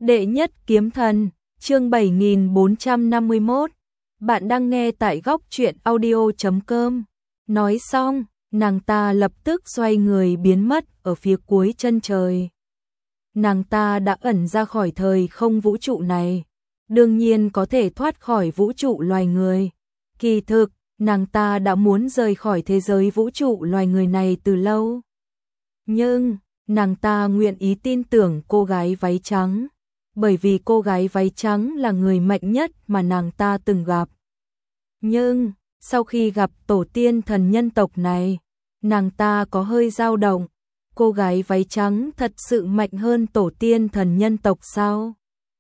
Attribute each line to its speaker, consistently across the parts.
Speaker 1: Đệ nhất kiếm thần, chương 7451. Bạn đang nghe tại góc truyện audio.com. Nói xong, nàng ta lập tức xoay người biến mất ở phía cuối chân trời. Nàng ta đã ẩn ra khỏi thời không vũ trụ này, đương nhiên có thể thoát khỏi vũ trụ loài người. Kỳ thực, nàng ta đã muốn rời khỏi thế giới vũ trụ loài người này từ lâu. Nhưng, nàng ta nguyện ý tin tưởng cô gái váy trắng, bởi vì cô gái váy trắng là người mạnh nhất mà nàng ta từng gặp. Nhưng, sau khi gặp tổ tiên thần nhân tộc này, nàng ta có hơi dao động. Cô gái váy trắng thật sự mạnh hơn tổ tiên thần nhân tộc sao?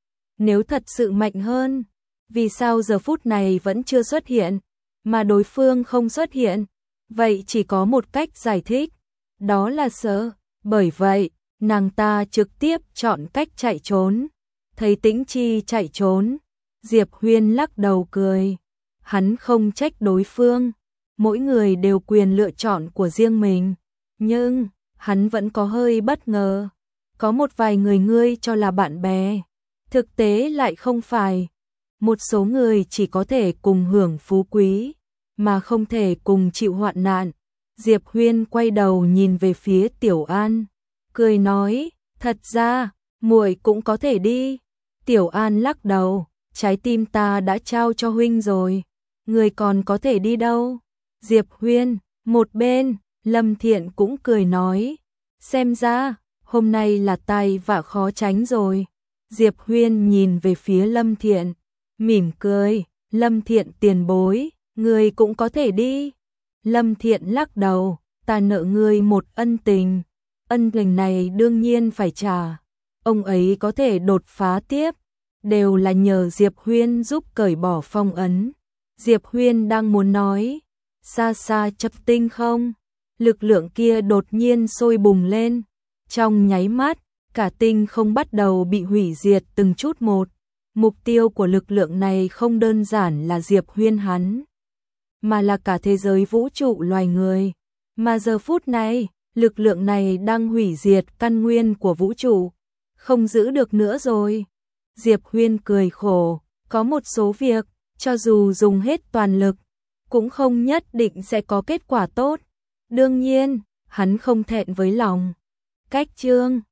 Speaker 1: Nếu thật sự mạnh hơn, vì sao giờ phút này vẫn chưa xuất hiện, mà đối phương không xuất hiện? Vậy chỉ có một cách giải thích, đó là sợ. Bởi vậy, nàng ta trực tiếp chọn cách chạy trốn. Thấy Tĩnh Chi chạy trốn, Diệp Huyên lắc đầu cười. Hắn không trách đối phương, mỗi người đều quyền lựa chọn của riêng mình. Nhưng, hắn vẫn có hơi bất ngờ. Có một vài người ngươi cho là bạn bè, thực tế lại không phải. Một số người chỉ có thể cùng hưởng phú quý, mà không thể cùng chịu hoạn nạn. Diệp Huyên quay đầu nhìn về phía Tiểu An, cười nói, thật ra, muội cũng có thể đi. Tiểu An lắc đầu, trái tim ta đã trao cho huynh rồi, người còn có thể đi đâu? Diệp Huyên, một bên, Lâm Thiện cũng cười nói, xem ra, hôm nay là tai vạ khó tránh rồi. Diệp Huyên nhìn về phía Lâm Thiện, mỉm cười, Lâm Thiện tiền bối, người cũng có thể đi. Lâm Thiện lắc đầu, ta nợ ngươi một ân tình, ân tình này đương nhiên phải trả. Ông ấy có thể đột phá tiếp, đều là nhờ Diệp Huyên giúp cởi bỏ phong ấn. Diệp Huyên đang muốn nói, xa xa chấp tinh không? Lực lượng kia đột nhiên sôi bùng lên, trong nháy mắt, cả tinh không bắt đầu bị hủy diệt từng chút một. Mục tiêu của lực lượng này không đơn giản là Diệp Huyên hắn, mà là cả thế giới vũ trụ loài người. Mà giờ phút này, lực lượng này đang hủy diệt căn nguyên của vũ trụ, không giữ được nữa rồi. Diệp Huyên cười khổ, có một số việc, cho dù dùng hết toàn lực, cũng không nhất định sẽ có kết quả tốt. Đương nhiên, hắn không thẹn với lòng. Cách chương